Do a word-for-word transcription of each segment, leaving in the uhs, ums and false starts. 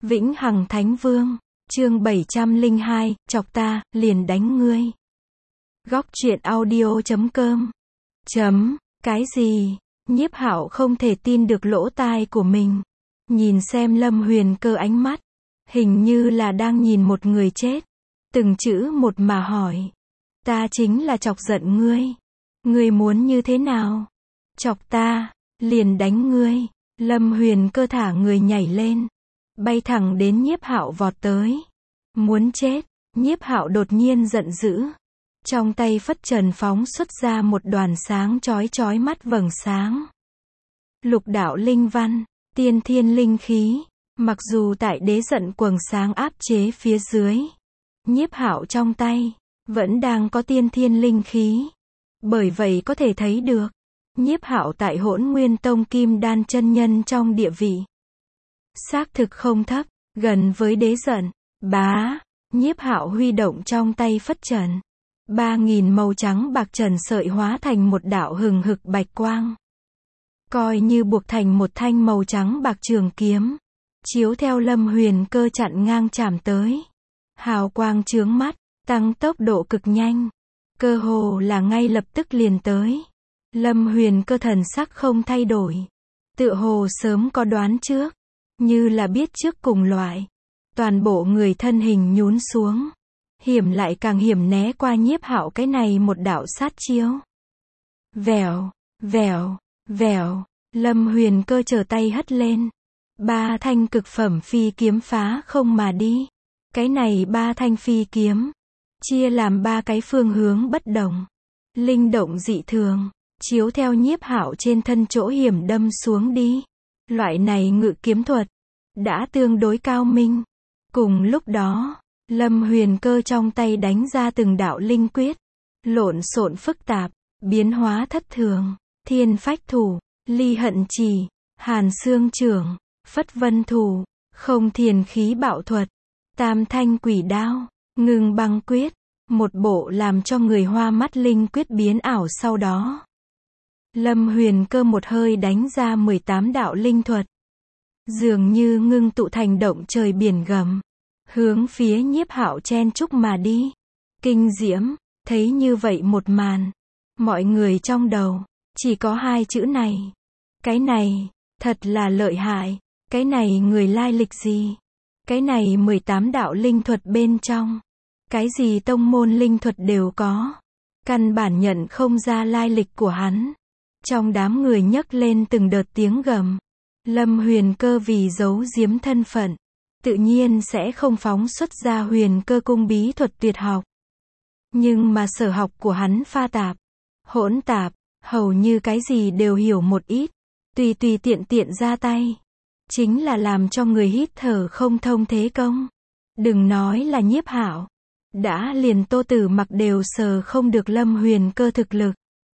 Vĩnh Hằng Thánh Vương, chương bảy trăm lẻ hai, chọc ta, liền đánh ngươi. Góc truyện audio chấm com. Chấm, cái gì? Nhiếp Hạo không thể tin được lỗ tai của mình. Nhìn xem Lâm Huyền Cơ ánh mắt, hình như là đang nhìn một người chết. Từng chữ một mà hỏi. Ta chính là chọc giận ngươi. Ngươi muốn như thế nào? Chọc ta, liền đánh ngươi. Lâm Huyền Cơ thả người nhảy lên, bay thẳng đến Nhiếp Hạo vọt tới. Muốn chết. Nhiếp Hạo đột nhiên giận dữ. Trong tay phất trần phóng xuất ra một đoàn sáng chói chói mắt vầng sáng. Lục đạo linh văn, tiên thiên linh khí. Mặc dù tại đế giận quầng sáng áp chế phía dưới, Nhiếp Hạo trong tay vẫn đang có tiên thiên linh khí. Bởi vậy có thể thấy được, Nhiếp Hạo tại Hỗn Nguyên Tông Kim Đan chân nhân trong địa vị xác thực không thấp, gần với đế giận. Bá, Nhiếp Hạo huy động trong tay phất trần. Ba nghìn màu trắng bạc trần sợi hóa thành một đạo hừng hực bạch quang. Coi như buộc thành một thanh màu trắng bạc trường kiếm. Chiếu theo Lâm Huyền Cơ chặn ngang chạm tới. Hào quang chướng mắt, tăng tốc độ cực nhanh. Cơ hồ là ngay lập tức liền tới. Lâm Huyền Cơ thần sắc không thay đổi. Tựa hồ sớm có đoán trước. Như là biết trước cùng loại. Toàn bộ người thân hình nhún xuống. Hiểm lại càng hiểm né qua Nhiếp Hạo cái này một đạo sát chiêu. Vèo, vèo, vèo. Lâm Huyền Cơ trở tay hất lên. Ba thanh cực phẩm phi kiếm phá không mà đi. Cái này ba thanh phi kiếm chia làm ba cái phương hướng bất đồng. Linh động dị thường, chiếu theo Nhiếp Hạo trên thân chỗ hiểm đâm xuống đi. Loại này ngự kiếm thuật đã tương đối cao minh. Cùng lúc đó, Lâm Huyền Cơ trong tay đánh ra từng đạo linh quyết, lộn xộn phức tạp, biến hóa thất thường. Thiên phách thủ, ly hận chỉ, hàn xương trưởng, phất vân thủ, không thiền khí bạo thuật, tam thanh quỷ đao, ngưng băng quyết. Một bộ làm cho người hoa mắt linh quyết biến ảo sau đó. Lâm Huyền Cơ một hơi đánh ra mười tám đạo linh thuật. Dường như ngưng tụ thành động trời biển gầm. Hướng phía Nhiếp Hạo chen chúc mà đi. Kinh diễm, thấy như vậy một màn. Mọi người trong đầu, chỉ có hai chữ này. Cái này, thật là lợi hại. Cái này người lai lịch gì? Cái này mười tám đạo linh thuật bên trong. Cái gì tông môn linh thuật đều có. Căn bản nhận không ra lai lịch của hắn. Trong đám người nhấc lên từng đợt tiếng gầm. Lâm Huyền Cơ vì giấu giếm thân phận, tự nhiên sẽ không phóng xuất ra Huyền Cơ cung bí thuật tuyệt học. Nhưng mà sở học của hắn pha tạp, hỗn tạp, hầu như cái gì đều hiểu một ít. Tùy tùy tiện tiện ra tay, chính là làm cho người hít thở không thông thế công. Đừng nói là Nhiếp Hạo, đã liền Tô Tử Mặc đều sờ không được Lâm Huyền Cơ thực lực.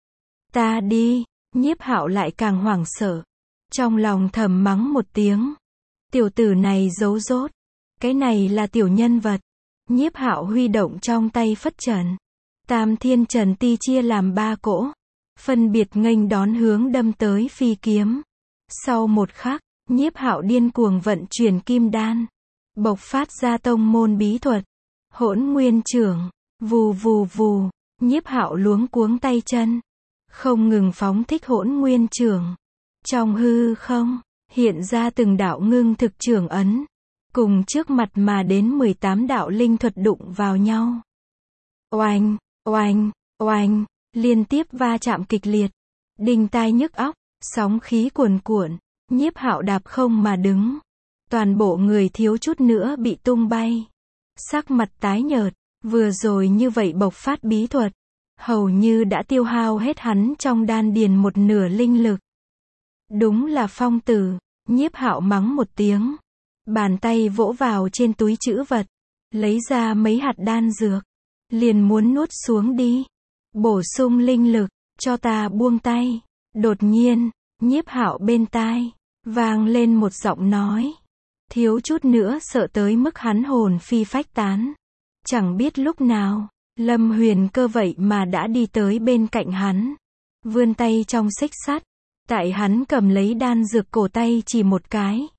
Ta đi. Nhiếp Hạo lại càng hoảng sợ. Trong lòng thầm mắng một tiếng. Tiểu tử này giấu dốt. Cái này là tiểu nhân vật. Nhiếp Hạo huy động trong tay phất trần. Tam thiên trần ti chia làm ba cỗ. Phân biệt nghênh đón hướng đâm tới phi kiếm. Sau một khắc, Nhiếp Hạo điên cuồng vận chuyển kim đan. Bộc phát ra tông môn bí thuật. Hỗn nguyên trưởng. Vù vù vù. Nhiếp Hạo luống cuống tay chân. Không ngừng phóng thích hỗn nguyên trưởng. Trong hư không, hiện ra từng đạo ngưng thực trưởng ấn. Cùng trước mặt mà đến mười tám đạo linh thuật đụng vào nhau. Oanh, oanh, oanh, liên tiếp va chạm kịch liệt. Đinh tai nhức óc, sóng khí cuồn cuộn. Nhiếp Hạo đạp không mà đứng. Toàn bộ người thiếu chút nữa bị tung bay. Sắc mặt tái nhợt, vừa rồi như vậy bộc phát bí thuật. Hầu như đã tiêu hao hết hắn trong đan điền một nửa linh lực. Đúng là phong tử. Nhiếp Hạo mắng một tiếng. Bàn tay vỗ vào trên túi trữ vật. Lấy ra mấy hạt đan dược. Liền muốn nuốt xuống đi. Bổ sung linh lực, cho ta buông tay. Đột nhiên, Nhiếp Hạo bên tai vang lên một giọng nói. Thiếu chút nữa sợ tới mức hắn hồn phi phách tán. Chẳng biết lúc nào, Lâm Huyền Cơ vậy mà đã đi tới bên cạnh hắn. Vươn tay trong xích sắt. Tại hắn cầm lấy đan dược cổ tay chỉ một cái.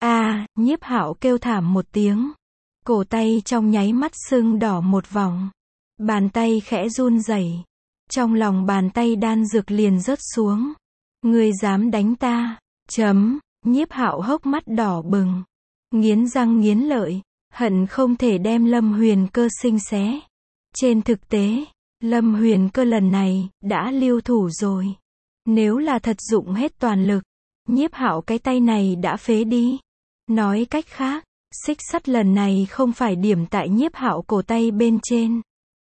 A, Nhiếp Hạo kêu thảm một tiếng. Cổ tay trong nháy mắt sưng đỏ một vòng. Bàn tay khẽ run rẩy. Trong lòng bàn tay đan dược liền rớt xuống. Ngươi dám đánh ta? Chấm. Nhiếp Hạo hốc mắt đỏ bừng. Nghiến răng nghiến lợi. Hận không thể đem Lâm Huyền Cơ sinh xé. Trên thực tế, Lâm Huyền Cơ lần này, đã lưu thủ rồi. Nếu là thật dụng hết toàn lực, Nhiếp Hạo cái tay này đã phế đi. Nói cách khác, xích sắt lần này không phải điểm tại Nhiếp Hạo cổ tay bên trên,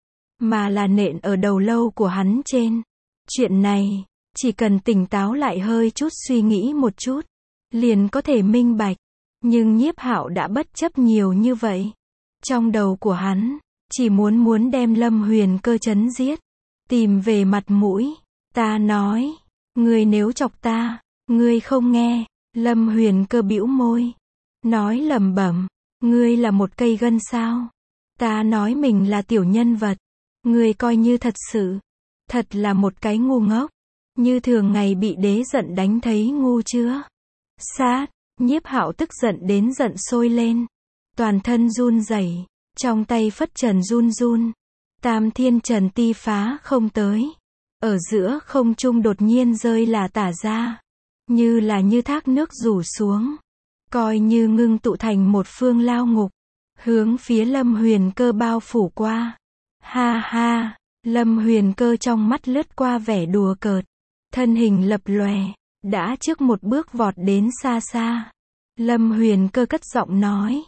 mà là nện ở đầu lâu của hắn trên. Chuyện này, chỉ cần tỉnh táo lại hơi chút suy nghĩ một chút, liền có thể minh bạch. Nhưng Nhiếp Hạo đã bất chấp nhiều như vậy. Trong đầu của hắn, chỉ muốn muốn đem Lâm Huyền Cơ chấn giết. Tìm về mặt mũi. Ta nói, ngươi nếu chọc ta, ngươi không nghe. Lâm Huyền Cơ bĩu môi. Nói lẩm bẩm, ngươi là một cây gân sao? Ta nói mình là tiểu nhân vật. Ngươi coi như thật sự. Thật là một cái ngu ngốc. Như thường ngày bị đế giận đánh thấy ngu chưa? Sát. Nhiếp Hạo tức giận đến giận sôi lên. Toàn thân run rẩy, trong tay phất trần run run. Tam thiên trần ti phá không tới. Ở giữa không trung đột nhiên rơi là tả ra. Như là như thác nước rủ xuống. Coi như ngưng tụ thành một phương lao ngục. Hướng phía Lâm Huyền Cơ bao phủ qua. Ha ha, Lâm Huyền Cơ trong mắt lướt qua vẻ đùa cợt. Thân hình lập lòe. Đã trước một bước vọt đến xa xa. Lâm Huyền Cơ cất giọng nói.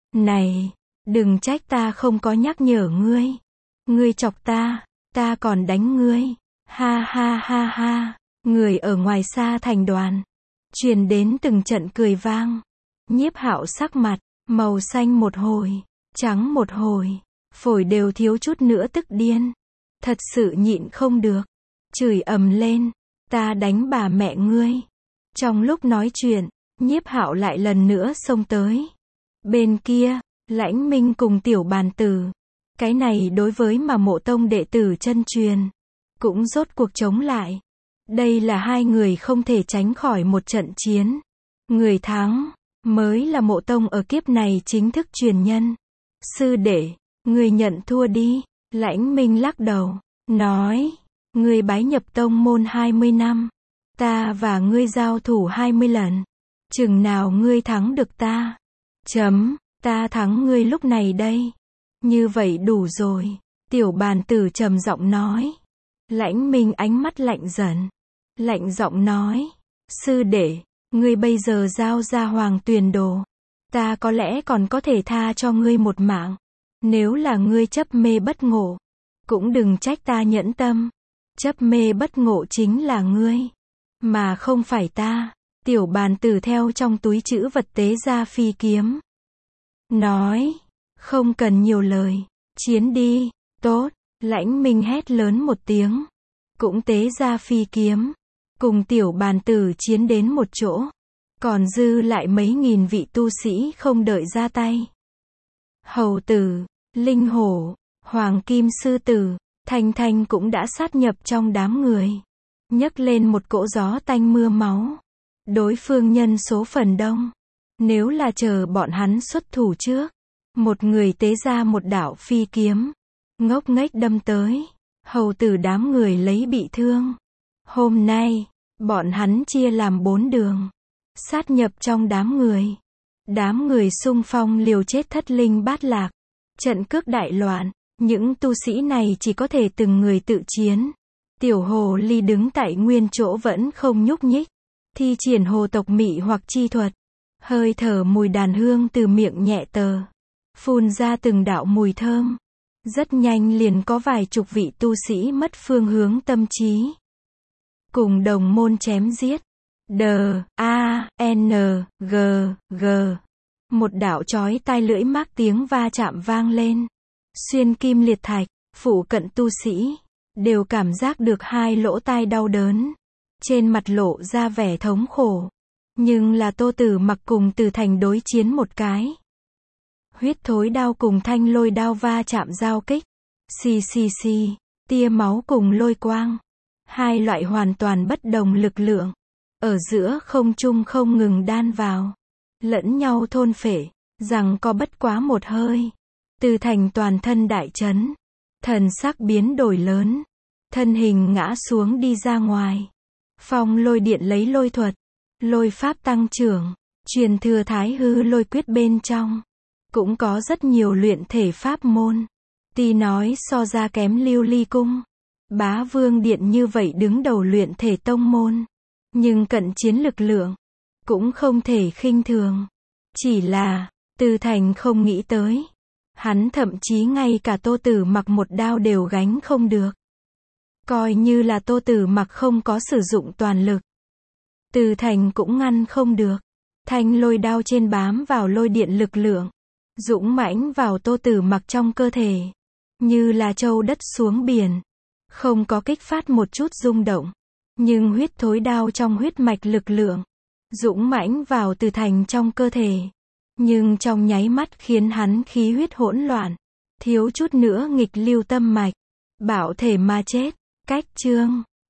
Này, đừng trách ta không có nhắc nhở ngươi. Ngươi chọc ta, ta còn đánh ngươi. Ha ha ha ha. Người ở ngoài xa thành đoàn. Truyền đến từng trận cười vang. Nhiếp Hạo sắc mặt, màu xanh một hồi, trắng một hồi. Phổi đều thiếu chút nữa tức điên. Thật sự nhịn không được. Chửi ầm lên. Ta đánh bà mẹ ngươi. Trong lúc nói chuyện, Nhiếp Hạo lại lần nữa xông tới. Bên kia, Lãnh Minh cùng Tiểu Bàn Tử. Cái này đối với mà Mộ Tông đệ tử chân truyền, cũng rốt cuộc chống lại. Đây là hai người không thể tránh khỏi một trận chiến. Người thắng, mới là Mộ Tông ở kiếp này chính thức truyền nhân. Sư đệ, người nhận thua đi. Lãnh Minh lắc đầu, nói. Ngươi bái nhập tông môn hai mươi năm. Ta và ngươi giao thủ hai mươi lần. Chừng nào ngươi thắng được ta? Chấm, ta thắng ngươi lúc này đây. Như vậy đủ rồi. Tiểu Bàn Tử trầm giọng nói. Lãnh Minh ánh mắt lạnh dần. Lạnh giọng nói. Sư đệ, ngươi bây giờ giao ra Hoàng Tuyền Đồ. Ta có lẽ còn có thể tha cho ngươi một mạng. Nếu là ngươi chấp mê bất ngộ, cũng đừng trách ta nhẫn tâm. Chấp mê bất ngộ chính là ngươi, mà không phải ta. Tiểu Bàn Tử theo trong túi trữ vật tế ra phi kiếm. Nói, không cần nhiều lời, chiến đi. Tốt, Lãnh Minh hét lớn một tiếng. Cũng tế ra phi kiếm. Cùng Tiểu Bàn Tử chiến đến một chỗ. Còn dư lại mấy nghìn vị tu sĩ không đợi ra tay. Hầu Tử, Linh Hổ, Hoàng Kim Sư Tử, Thanh Thanh cũng đã sát nhập trong đám người. Nhấc lên một cỗ gió tanh mưa máu. Đối phương nhân số phần đông. Nếu là chờ bọn hắn xuất thủ trước, một người tế ra một đạo phi kiếm, ngốc nghếch đâm tới. Hầu Tử đám người lấy bị thương. Hôm nay, bọn hắn chia làm bốn đường. Sát nhập trong đám người. Đám người xung phong liều chết thất linh bát lạc. Trận cước đại loạn. Những tu sĩ này chỉ có thể từng người tự chiến. Tiểu hồ ly đứng tại nguyên chỗ vẫn không nhúc nhích. Thi triển hồ tộc mị hoặc chi thuật. Hơi thở mùi đàn hương từ miệng nhẹ tờ. Phun ra từng đạo mùi thơm. Rất nhanh liền có vài chục vị tu sĩ mất phương hướng tâm trí. Cùng đồng môn chém giết. D, A, N, G, G. Một đạo chói tai lưỡi mác tiếng va chạm vang lên. Xuyên kim liệt thạch, phụ cận tu sĩ đều cảm giác được hai lỗ tai đau đớn. Trên mặt lộ ra vẻ thống khổ. Nhưng là Tô Tử Mặc cùng Từ Thành đối chiến một cái. Huyết thối đao cùng thanh lôi đao va chạm giao kích. Xì xì xì, tia máu cùng lôi quang. Hai loại hoàn toàn bất đồng lực lượng. Ở giữa không trung không ngừng đan vào. lẫn nhau thôn phệ, rằng có bất quá một hơi. Từ Thành toàn thân đại chấn, thần sắc biến đổi lớn, thân hình ngã xuống đi ra ngoài. Phong lôi điện lấy lôi thuật, lôi pháp tăng trưởng, truyền thừa thái hư lôi quyết bên trong. Cũng có rất nhiều luyện thể pháp môn. Tuy nói so ra kém Lưu Ly Cung, Bá Vương Điện như vậy đứng đầu luyện thể tông môn. Nhưng cận chiến lực lượng, cũng không thể khinh thường. Chỉ là, Từ Thành không nghĩ tới. Hắn thậm chí ngay cả Tô Tử Mặc một đao đều gánh không được. Coi như là Tô Tử Mặc không có sử dụng toàn lực, Từ Thành cũng ngăn không được. Thanh lôi đao trên bám vào lôi điện lực lượng, dũng mãnh vào Tô Tử Mặc trong cơ thể, như là châu đất xuống biển, không có kích phát một chút rung động, nhưng huyết thối đao trong huyết mạch lực lượng, dũng mãnh vào Từ Thành trong cơ thể, nhưng trong nháy mắt khiến hắn khí huyết hỗn loạn, thiếu chút nữa nghịch lưu tâm mạch, bạo thể mà chết. Cách chương